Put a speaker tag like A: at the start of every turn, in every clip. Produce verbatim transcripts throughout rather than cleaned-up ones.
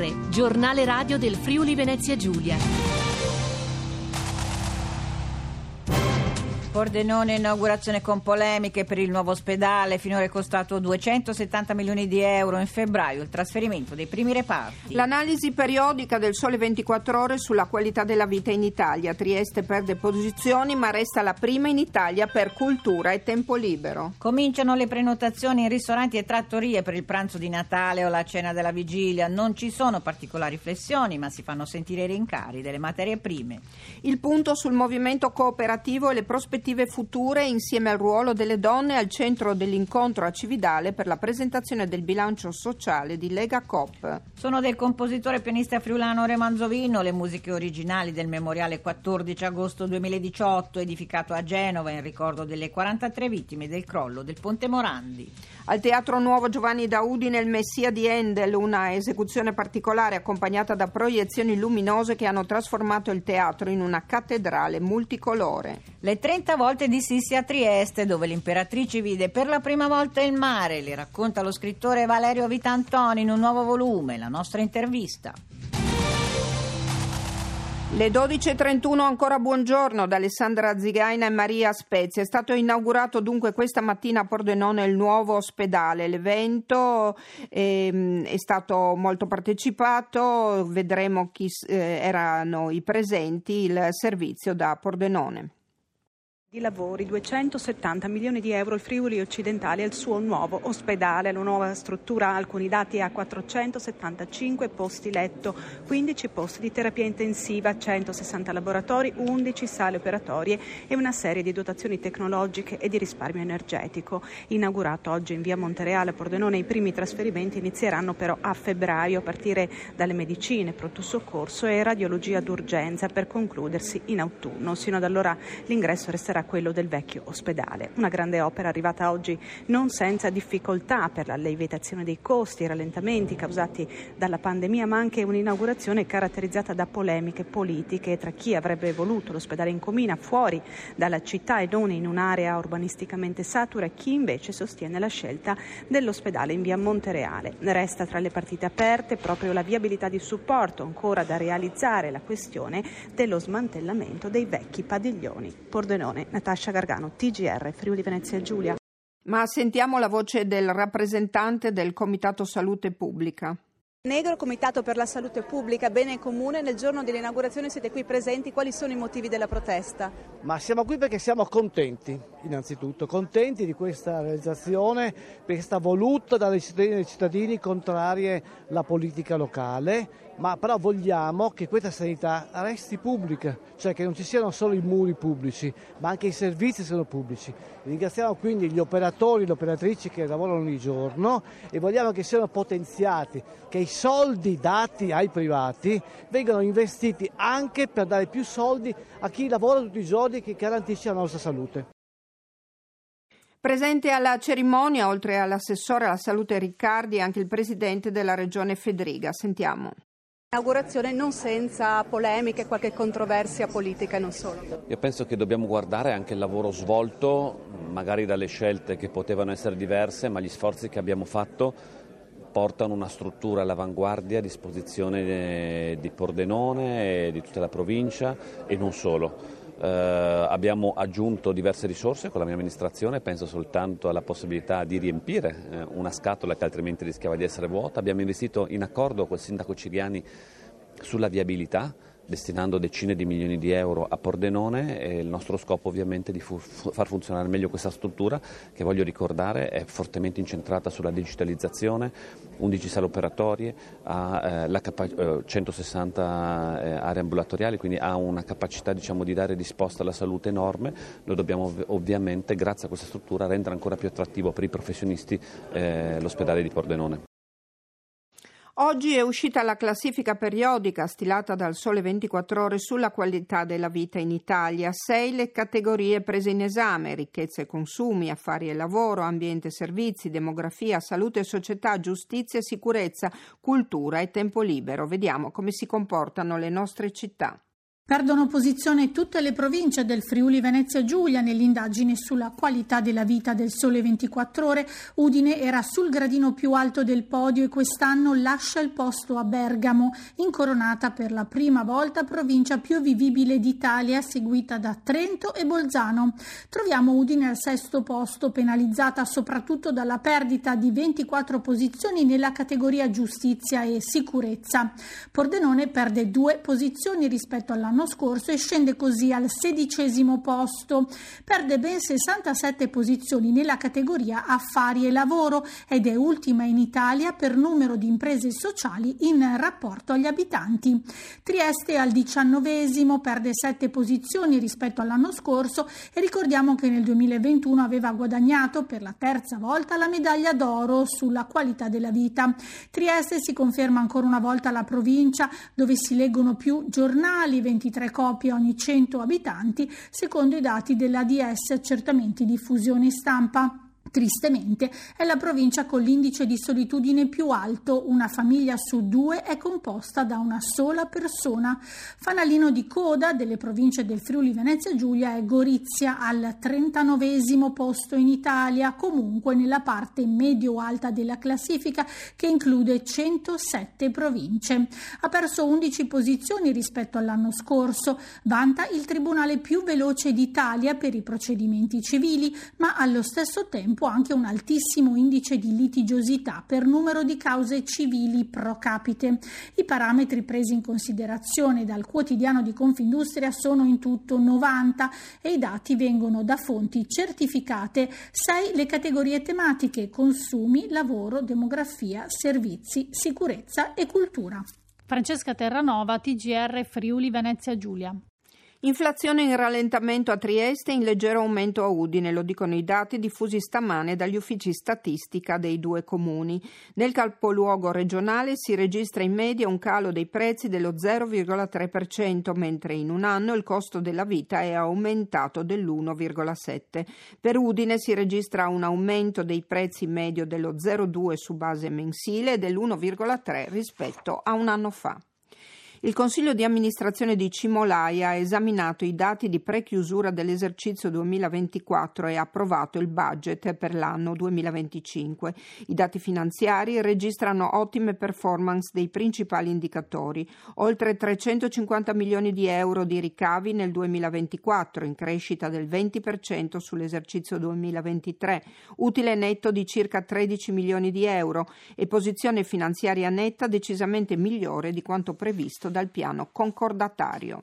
A: R, giornale radio del Friuli Venezia Giulia.
B: Pordenone, inaugurazione con polemiche per il nuovo ospedale, finora è costato duecentosettanta milioni di euro, in febbraio il trasferimento dei primi reparti.
C: L'analisi periodica del Sole ventiquattro Ore sulla qualità della vita in Italia. Trieste perde posizioni ma resta la prima in Italia per cultura e tempo libero.
B: Cominciano le prenotazioni in ristoranti e trattorie per il pranzo di Natale o la cena della vigilia. Non ci sono particolari flessioni, ma si fanno sentire i rincari delle materie prime.
C: Il punto sul movimento cooperativo e le prospettive future insieme al ruolo delle donne al centro dell'incontro a Cividale per la presentazione del bilancio sociale di Lega Coop.
B: Sono del compositore e pianista friulano Re Manzovino le musiche originali del memoriale quattordici agosto duemiladiciotto, edificato a Genova in ricordo delle quarantatré vittime del crollo del Ponte Morandi.
C: Al Teatro Nuovo Giovanni da Udine il Messia di Handel, una esecuzione particolare accompagnata da proiezioni luminose che hanno trasformato il teatro in una cattedrale multicolore.
B: Le trenta volte di Sissi a Trieste, dove l'imperatrice vide per la prima volta il mare, le racconta lo scrittore Valerio Vitantoni in un nuovo volume, La nostra intervista.
C: Le dodici e trentuno, ancora buongiorno da Alessandra Zigaina e Maria Spezia. È stato inaugurato dunque questa mattina a Pordenone il nuovo ospedale. L'evento ehm, è stato molto partecipato, vedremo chi eh, erano i presenti, il servizio da Pordenone.
D: Di lavori, duecentosettanta milioni di euro il Friuli occidentale al suo nuovo ospedale. La nuova struttura ha alcuni dati: a quattrocentosettantacinque posti letto, quindici posti di terapia intensiva, centosessanta laboratori, undici sale operatorie e una serie di dotazioni tecnologiche e di risparmio energetico. Inaugurato oggi in via Montereale a Pordenone, i primi trasferimenti inizieranno però a febbraio a partire dalle medicine, pronto soccorso e radiologia d'urgenza, per concludersi in autunno. Sino ad allora l'ingresso resterà quello del vecchio ospedale. Una grande opera arrivata oggi non senza difficoltà per la lievitazione dei costi e rallentamenti causati dalla pandemia, ma anche un'inaugurazione caratterizzata da polemiche politiche tra chi avrebbe voluto l'ospedale in Comina, fuori dalla città e non in un'area urbanisticamente satura, e chi invece sostiene la scelta dell'ospedale in via Montereale. Resta tra le partite aperte proprio la viabilità di supporto, ancora da realizzare la questione dello smantellamento dei vecchi padiglioni. Pordenone, Natascia Gargano, T G R, Friuli Venezia Giulia.
C: Ma sentiamo la voce del rappresentante del Comitato Salute Pubblica.
E: Negro, Comitato per la Salute Pubblica, Bene Comune, nel giorno dell'inaugurazione siete qui presenti, quali sono i motivi della protesta?
F: Ma siamo qui perché siamo contenti, innanzitutto, contenti di questa realizzazione, perché è stata voluta dalle cittadine e dai cittadini contrarie alla politica locale, ma però vogliamo che questa sanità resti pubblica, cioè che non ci siano solo i muri pubblici, ma anche i servizi siano pubblici. Ringraziamo quindi gli operatori e le operatrici che lavorano ogni giorno e vogliamo che siano potenziati, che i soldi dati ai privati vengano investiti anche per dare più soldi a chi lavora tutti i giorni e che garantisce la nostra salute.
C: Presente alla cerimonia, oltre all'assessore alla salute Riccardi, anche il presidente della regione Fedriga. Sentiamo.
E: Inaugurazione non senza polemiche, qualche controversia politica e non solo.
G: Io penso che dobbiamo guardare anche il lavoro svolto, magari dalle scelte che potevano essere diverse, ma gli sforzi che abbiamo fatto portano una struttura all'avanguardia a disposizione di Pordenone e di tutta la provincia e non solo. Eh, abbiamo aggiunto diverse risorse con la mia amministrazione, penso soltanto alla possibilità di riempire eh, una scatola che altrimenti rischiava di essere vuota. Abbiamo investito in accordo col sindaco Ciriani sulla viabilità, destinando decine di milioni di euro a Pordenone, e il nostro scopo ovviamente è di fu- far funzionare meglio questa struttura che, voglio ricordare, è fortemente incentrata sulla digitalizzazione, undici sale operatorie, ha eh, la capa- eh, centosessanta eh, aree ambulatoriali, quindi ha una capacità, diciamo, di dare risposta alla salute enorme. Noi dobbiamo ov- ovviamente, grazie a questa struttura, rendere ancora più attrattivo per i professionisti eh, l'ospedale di Pordenone.
C: Oggi è uscita la classifica periodica stilata dal Sole ventiquattro Ore sulla qualità della vita in Italia. Sei le categorie prese in esame: ricchezza e consumi, affari e lavoro, ambiente e servizi, demografia, salute e società, giustizia e sicurezza, cultura e tempo libero. Vediamo come si comportano le nostre città.
H: Perdono posizione tutte le province del Friuli Venezia Giulia nell'indagine sulla qualità della vita del Sole ventiquattro Ore. Udine era sul gradino più alto del podio e quest'anno lascia il posto a Bergamo, incoronata per la prima volta provincia più vivibile d'Italia, seguita da Trento e Bolzano. Troviamo Udine al sesto posto, penalizzata soprattutto dalla perdita di ventiquattro posizioni nella categoria giustizia e sicurezza. Pordenone perde due posizioni rispetto all'anno scorso e scende così al sedicesimo posto. Perde ben sessantasette posizioni nella categoria affari e lavoro ed è ultima in Italia per numero di imprese sociali in rapporto agli abitanti. Trieste al diciannovesimo, perde sette posizioni rispetto all'anno scorso e ricordiamo che nel duemilaventuno aveva guadagnato per la terza volta la medaglia d'oro sulla qualità della vita. Trieste si conferma ancora una volta la provincia dove si leggono più giornali, ventitré copie ogni cento abitanti, secondo i dati dell'A D S Accertamenti Diffusione Stampa. Tristemente è la provincia con l'indice di solitudine più alto, una famiglia su due è composta da una sola persona. Fanalino di coda delle province del Friuli Venezia Giulia è Gorizia al trentanovesimo posto in Italia, comunque nella parte medio-alta della classifica che include centosette province. Ha perso undici posizioni rispetto all'anno scorso, vanta il tribunale più veloce d'Italia per i procedimenti civili, ma allo stesso tempo anche un altissimo indice di litigiosità per numero di cause civili pro capite. I parametri presi in considerazione dal quotidiano di Confindustria sono in tutto novanta e i dati vengono da fonti certificate. sei le categorie tematiche: consumi, lavoro, demografia, servizi, sicurezza e cultura.
A: Francesca Terranova, T G R Friuli Venezia Giulia.
C: Inflazione in rallentamento a Trieste e in leggero aumento a Udine, lo dicono i dati diffusi stamane dagli uffici statistica dei due comuni. Nel capoluogo regionale si registra in media un calo dei prezzi dello zero virgola tre per cento, mentre in un anno il costo della vita è aumentato dell'uno virgola sette per cento. Per Udine si registra un aumento dei prezzi medio dello zero virgola due per cento su base mensile e dell'uno virgola tre per cento rispetto a un anno fa. Il Consiglio di amministrazione di Cimolaia ha esaminato i dati di prechiusura dell'esercizio duemilaventiquattro e ha approvato il budget per l'anno duemilaventicinque. I dati finanziari registrano ottime performance dei principali indicatori, oltre trecentocinquanta milioni di euro di ricavi nel duemilaventiquattro, in crescita del venti per cento sull'esercizio duemilaventitré, utile netto di circa tredici milioni di euro e posizione finanziaria netta decisamente migliore di quanto previsto dal piano concordatario.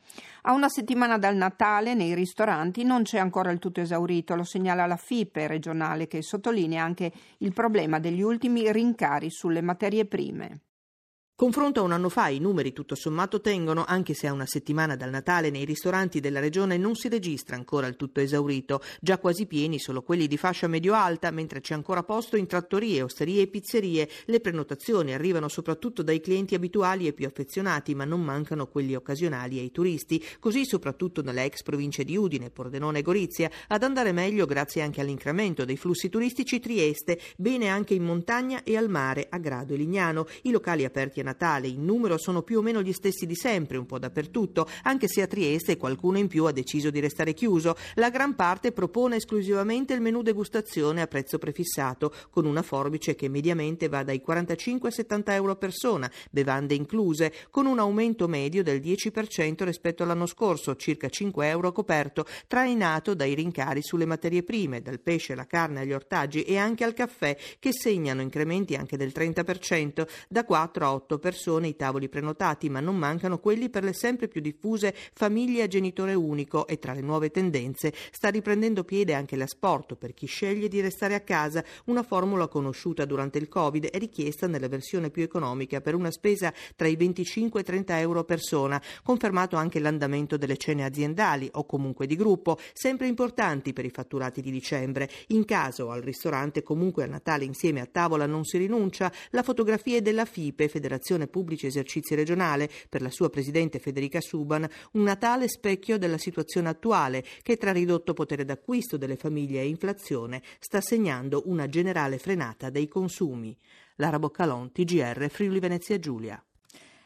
C: A una settimana dal Natale nei ristoranti non c'è ancora il tutto esaurito, lo segnala la FIPE regionale, che sottolinea anche il problema degli ultimi rincari sulle materie prime.
I: Confronto a un anno fa i numeri tutto sommato tengono, anche se a una settimana dal Natale nei ristoranti della regione non si registra ancora il tutto esaurito, già quasi pieni solo quelli di fascia medio-alta, mentre c'è ancora posto in trattorie, osterie e pizzerie. Le prenotazioni arrivano soprattutto dai clienti abituali e più affezionati, ma non mancano quelli occasionali e i turisti, così soprattutto nelle ex province di Udine, Pordenone e Gorizia. Ad andare meglio grazie anche all'incremento dei flussi turistici Trieste, bene anche in montagna e al mare, a Grado e Lignano. I locali aperti a Natale in numero sono più o meno gli stessi di sempre, un po' dappertutto, anche se a Trieste qualcuno in più ha deciso di restare chiuso. La gran parte propone esclusivamente il menù degustazione a prezzo prefissato, con una forbice che mediamente va dai quarantacinque ai settanta euro a persona, bevande incluse, con un aumento medio del dieci per cento rispetto all'anno scorso, circa cinque euro a coperto, trainato dai rincari sulle materie prime, dal pesce alla carne agli ortaggi e anche al caffè, che segnano incrementi anche del trenta per cento, da quattro a otto persone i tavoli prenotati, ma non mancano quelli per le sempre più diffuse famiglie a genitore unico, e tra le nuove tendenze sta riprendendo piede anche l'asporto per chi sceglie di restare a casa, una formula conosciuta durante il Covid e richiesta nella versione più economica per una spesa tra i venticinque e i trenta euro a persona, confermato anche l'andamento delle cene aziendali o comunque di gruppo, sempre importanti per i fatturati di dicembre. In caso al ristorante comunque a Natale insieme a tavola non si rinuncia, la fotografia è della FIPE, Federazione Pubblici Esercizi Regionale, per la sua presidente Federica Suban, un Natale specchio della situazione attuale che tra ridotto potere d'acquisto delle famiglie e inflazione sta segnando una generale frenata dei consumi. Lara Boccalon, T G R Friuli Venezia Giulia.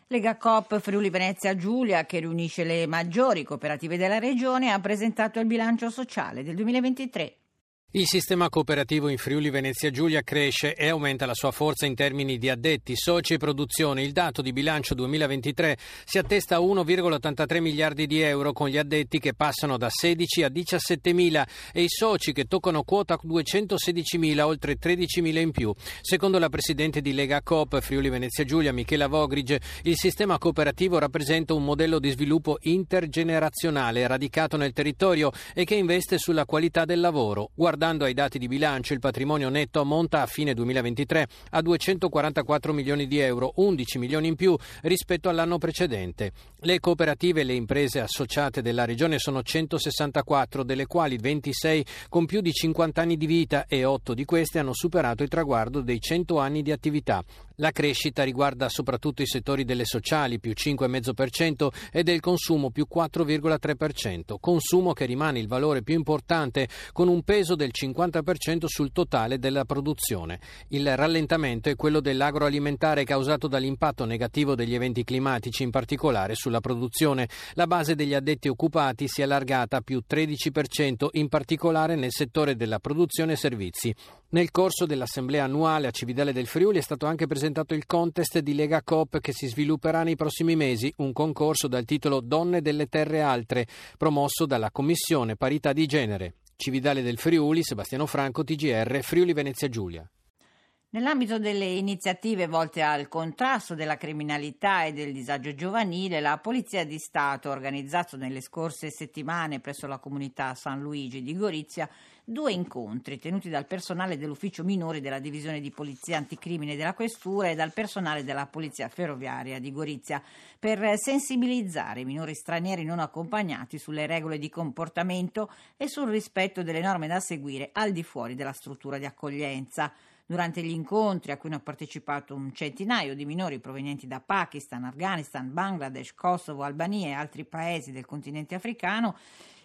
B: Lega Coop Friuli Venezia Giulia, che riunisce le maggiori cooperative della regione, ha presentato il bilancio sociale del duemilaventitré.
J: Il sistema cooperativo in Friuli Venezia Giulia cresce e aumenta la sua forza in termini di addetti, soci e produzione. Il dato di bilancio duemilaventitré si attesta a uno virgola ottantatré miliardi di euro, con gli addetti che passano da sedici a diciassettemila e i soci che toccano quota duecentosedicimila, oltre tredicimila in più. Secondo la presidente di Lega Coop Friuli Venezia Giulia, Michela Vogrige, il sistema cooperativo rappresenta un modello di sviluppo intergenerazionale radicato nel territorio e che investe sulla qualità del lavoro. Guardando ai dati di bilancio, il patrimonio netto ammonta a fine duemilaventitré a duecentoquarantaquattro milioni di euro, undici milioni in più rispetto all'anno precedente. Le cooperative e le imprese associate della regione sono centosessantaquattro, delle quali ventisei con più di cinquanta anni di vita e otto di queste hanno superato il traguardo dei cento anni di attività. La crescita riguarda soprattutto i settori delle sociali, più cinque virgola cinque per cento, e del consumo, più quattro virgola tre per cento. Consumo che rimane il valore più importante, con un peso del cinquanta per cento sul totale della produzione. Il rallentamento è quello dell'agroalimentare, causato dall'impatto negativo degli eventi climatici, in particolare sulla produzione. La base degli addetti occupati si è allargata a più tredici per cento, in particolare nel settore della produzione e servizi. Nel corso dell'assemblea annuale a Cividale del Friuli è stato anche presentato il contest di Lega Coop, che si svilupperà nei prossimi mesi, un concorso dal titolo Donne delle Terre Altre, promosso dalla Commissione Parità di Genere. Cividale del Friuli, Sebastiano Franco, T G R, Friuli Venezia Giulia.
B: Nell'ambito delle iniziative volte al contrasto della criminalità e del disagio giovanile, la Polizia di Stato ha organizzato nelle scorse settimane presso la comunità San Luigi di Gorizia due incontri tenuti dal personale dell'ufficio minori della divisione di polizia anticrimine della questura e dal personale della polizia ferroviaria di Gorizia per sensibilizzare i minori stranieri non accompagnati sulle regole di comportamento e sul rispetto delle norme da seguire al di fuori della struttura di accoglienza. Durante gli incontri, a cui hanno partecipato un centinaio di minori provenienti da Pakistan, Afghanistan, Bangladesh, Kosovo, Albania e altri paesi del continente africano,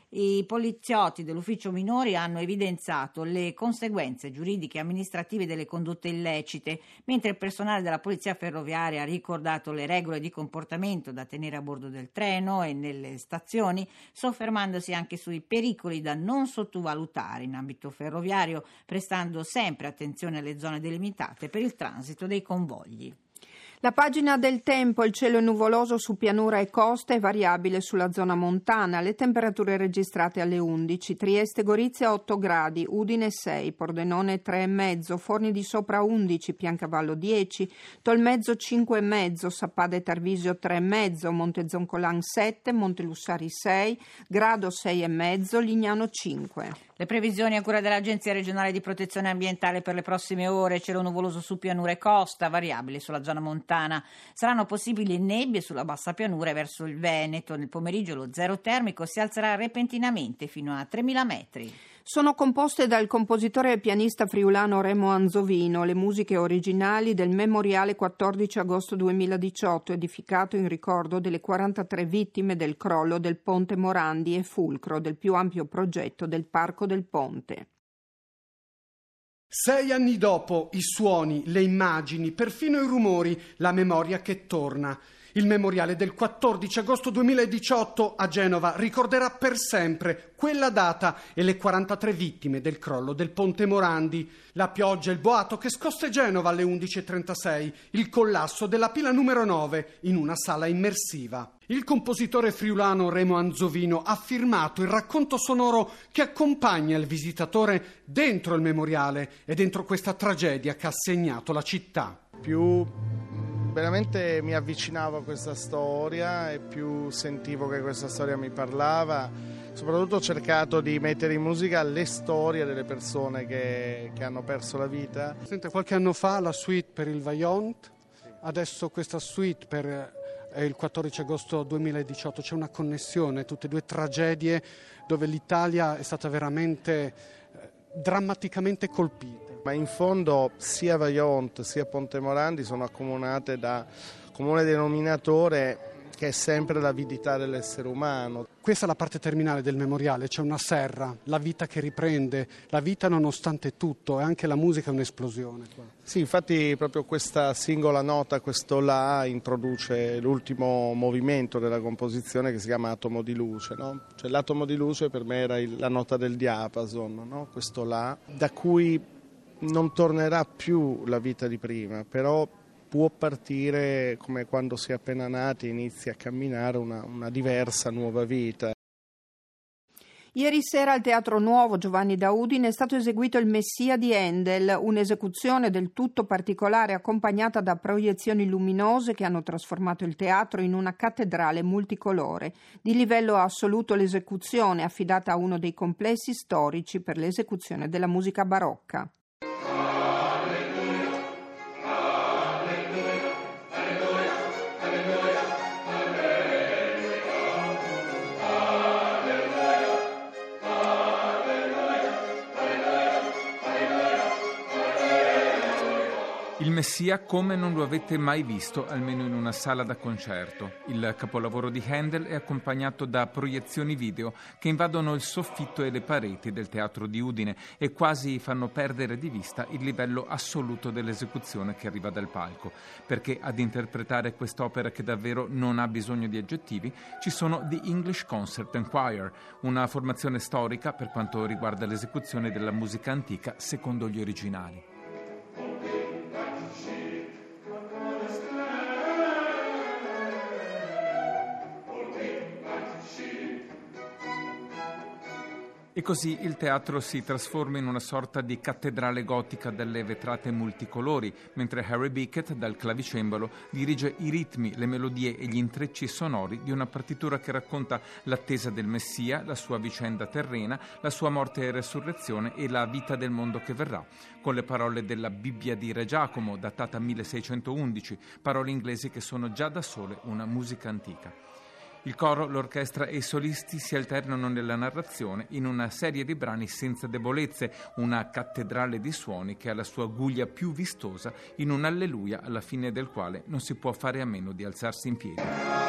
B: i poliziotti dell'ufficio minori hanno evidenziato le conseguenze giuridiche e amministrative delle condotte illecite, mentre il personale della polizia ferroviaria ha ricordato le regole di comportamento da tenere a bordo del treno e nelle stazioni, soffermandosi anche sui pericoli da non sottovalutare in ambito ferroviario, prestando sempre attenzione alle zone delimitate per il transito dei convogli.
C: La pagina del tempo: il cielo è nuvoloso su pianura e costa e variabile sulla zona montana. Le temperature registrate alle undici: Trieste Gorizia otto gradi, Udine sei, Pordenone tre virgola cinque, Forni di Sopra undici, Piancavallo dieci, Tolmezzo cinque virgola cinque, Sappada e Tarvisio tre virgola cinque, Montezoncolan sette, Montelussari sei, Grado sei virgola cinque, Lignano cinque.
B: Le previsioni a cura dell'Agenzia regionale di protezione ambientale per le prossime ore: cielo nuvoloso su pianura e costa, variabile sulla zona montana. Saranno possibili nebbie sulla bassa pianura e verso il Veneto. Nel pomeriggio lo zero termico si alzerà repentinamente fino a tremila metri.
C: Sono composte dal compositore e pianista friulano Remo Anzovino le musiche originali del Memoriale quattordici agosto duemiladiciotto, edificato in ricordo delle quarantatré vittime del crollo del Ponte Morandi e fulcro del più ampio progetto del Parco del Ponte.
K: Sei anni dopo, i suoni, le immagini, perfino i rumori, la memoria che torna. Il memoriale del quattordici agosto duemiladiciotto a Genova ricorderà per sempre quella data e le quarantatré vittime del crollo del Ponte Morandi. La pioggia e il boato che scosse Genova alle undici e trentasei, il collasso della pila numero nove in una sala immersiva. Il compositore friulano Remo Anzovino ha firmato il racconto sonoro che accompagna il visitatore dentro il memoriale e dentro questa tragedia che ha segnato la città.
L: Più veramente mi avvicinavo a questa storia e più sentivo che questa storia mi parlava. Soprattutto ho cercato di mettere in musica le storie delle persone che, che hanno perso la vita.
K: Senta, qualche anno fa la suite per il Vaillant, adesso questa suite per eh, il quattordici agosto duemiladiciotto. C'è una connessione, tutte e due tragedie dove l'Italia è stata veramente eh, drammaticamente colpita.
L: Ma in fondo sia Vaillant sia Ponte Morandi sono accomunate da comune denominatore che è sempre l'avidità dell'essere umano.
K: Questa è la parte terminale del memoriale, c'è una serra, la vita che riprende, la vita nonostante tutto, e anche la musica è un'esplosione.
L: Sì, infatti proprio questa singola nota, questo La, introduce l'ultimo movimento della composizione che si chiama Atomo di luce, no? Cioè l'atomo di luce per me era il, la nota del diapason, no? Questo La, da cui non tornerà più la vita di prima, però può partire come quando si è appena nati e inizi a camminare una, una diversa nuova vita.
C: Ieri sera al Teatro Nuovo Giovanni da Udine è stato eseguito il Messia di Handel, un'esecuzione del tutto particolare accompagnata da proiezioni luminose che hanno trasformato il teatro in una cattedrale multicolore. Di livello assoluto l'esecuzione, affidata a uno dei complessi storici per l'esecuzione della musica barocca.
M: Il Messia come non lo avete mai visto, almeno in una sala da concerto. Il capolavoro di Handel è accompagnato da proiezioni video che invadono il soffitto e le pareti del Teatro di Udine e quasi fanno perdere di vista il livello assoluto dell'esecuzione che arriva dal palco, perché ad interpretare quest'opera che davvero non ha bisogno di aggettivi ci sono The English Concert and Choir, una formazione storica per quanto riguarda l'esecuzione della musica antica secondo gli originali. E così il teatro si trasforma in una sorta di cattedrale gotica dalle vetrate multicolori, mentre Harry Beckett, dal clavicembalo, dirige i ritmi, le melodie e gli intrecci sonori di una partitura che racconta l'attesa del Messia, la sua vicenda terrena, la sua morte e resurrezione e la vita del mondo che verrà, con le parole della Bibbia di Re Giacomo, datata milleseicentoundici, parole inglesi che sono già da sole una musica antica. Il coro, l'orchestra e i solisti si alternano nella narrazione in una serie di brani senza debolezze, una cattedrale di suoni che ha la sua guglia più vistosa in un alleluia alla fine del quale non si può fare a meno di alzarsi in piedi.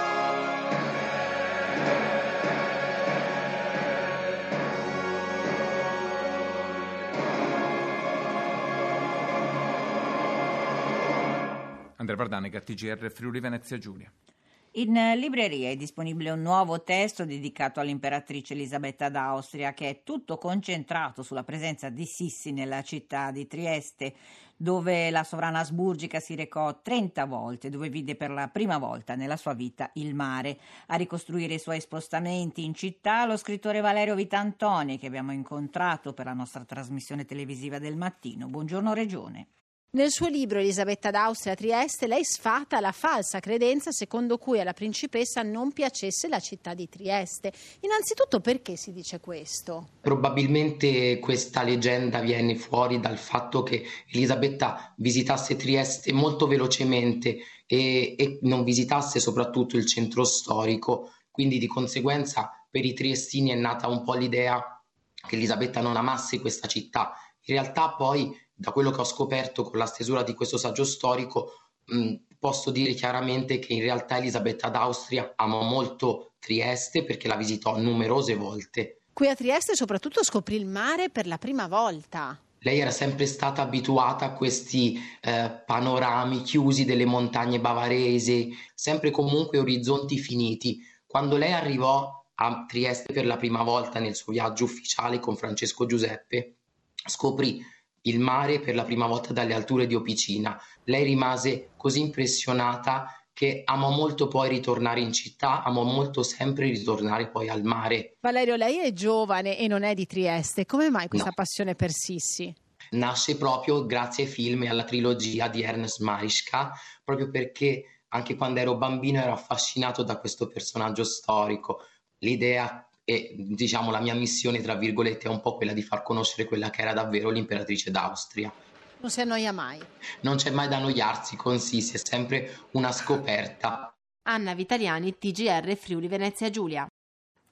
M: Andrea Vardanega, T G R Friuli Venezia Giulia.
B: In libreria è disponibile un nuovo testo dedicato all'imperatrice Elisabetta d'Austria, che è tutto concentrato sulla presenza di Sissi nella città di Trieste, dove la sovrana asburgica si recò trenta volte, dove vide per la prima volta nella sua vita il mare. A ricostruire i suoi spostamenti in città lo scrittore Valerio Vitantoni, che abbiamo incontrato per la nostra trasmissione televisiva del mattino. Buongiorno Regione.
N: Nel suo libro Elisabetta d'Austria a Trieste lei sfata la falsa credenza secondo cui alla principessa non piacesse la città di Trieste. Innanzitutto, perché si dice questo?
O: Probabilmente questa leggenda viene fuori dal fatto che Elisabetta visitasse Trieste molto velocemente e, e non visitasse soprattutto il centro storico, quindi di conseguenza per i triestini è nata un po' l'idea che Elisabetta non amasse questa città. In realtà poi, da quello che ho scoperto con la stesura di questo saggio storico, mh, posso dire chiaramente che in realtà Elisabetta d'Austria amò molto Trieste perché la visitò numerose volte.
N: Qui a Trieste soprattutto scoprì il mare per la prima volta.
O: Lei era sempre stata abituata a questi eh, panorami chiusi delle montagne bavaresi, sempre comunque orizzonti finiti. Quando lei arrivò a Trieste per la prima volta nel suo viaggio ufficiale con Francesco Giuseppe, scoprì il mare per la prima volta dalle alture di Opicina. Lei rimase così impressionata che amò molto poi ritornare in città, amò molto sempre ritornare poi al mare.
N: Valerio, lei è giovane e non è di Trieste. Come mai questa
O: No.
N: passione per Sissi?
O: Nasce proprio grazie ai film e alla trilogia di Ernst Marischka, proprio perché anche quando ero bambino ero affascinato da questo personaggio storico. L'idea e diciamo la mia missione, tra virgolette, è un po' quella di far conoscere quella che era davvero l'imperatrice d'Austria.
N: Non si annoia mai?
O: Non c'è mai da annoiarsi con Sissi, è sempre una scoperta.
P: Anna Vitaliani, T G R Friuli Venezia Giulia.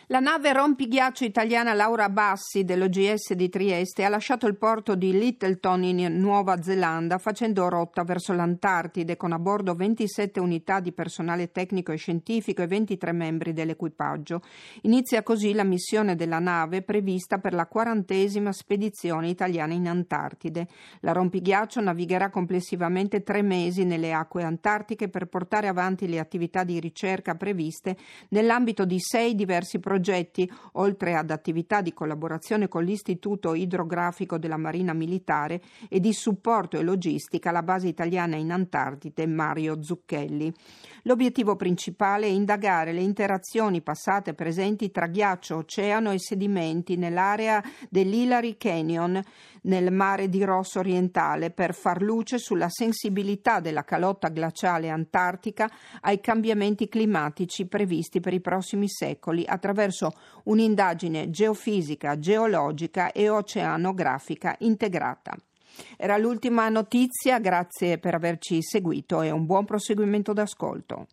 C: La nave rompighiaccio italiana Laura Bassi dell'O G S di Trieste ha lasciato il porto di Lyttelton in Nuova Zelanda facendo rotta verso l'Antartide con a bordo ventisette unità di personale tecnico e scientifico e ventitré membri dell'equipaggio. Inizia così la missione della nave prevista per la quarantesima spedizione italiana in Antartide. La rompighiaccio navigherà complessivamente tre mesi nelle acque antartiche per portare avanti le attività di ricerca previste nell'ambito di sei diversi progetti progetti, oltre ad attività di collaborazione con l'Istituto Idrografico della Marina Militare e di supporto e logistica alla base italiana in Antartide Mario Zucchelli. L'obiettivo principale è indagare le interazioni passate e presenti tra ghiaccio, oceano e sedimenti nell'area dell'Hillary Canyon nel mare di Ross orientale per far luce sulla sensibilità della calotta glaciale antartica ai cambiamenti climatici previsti per i prossimi secoli attraverso un'indagine geofisica, geologica e oceanografica integrata. Era l'ultima notizia, grazie per averci seguito e un buon proseguimento d'ascolto.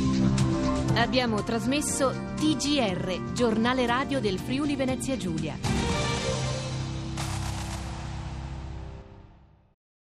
P: Abbiamo trasmesso T G R, giornale radio del Friuli Venezia Giulia.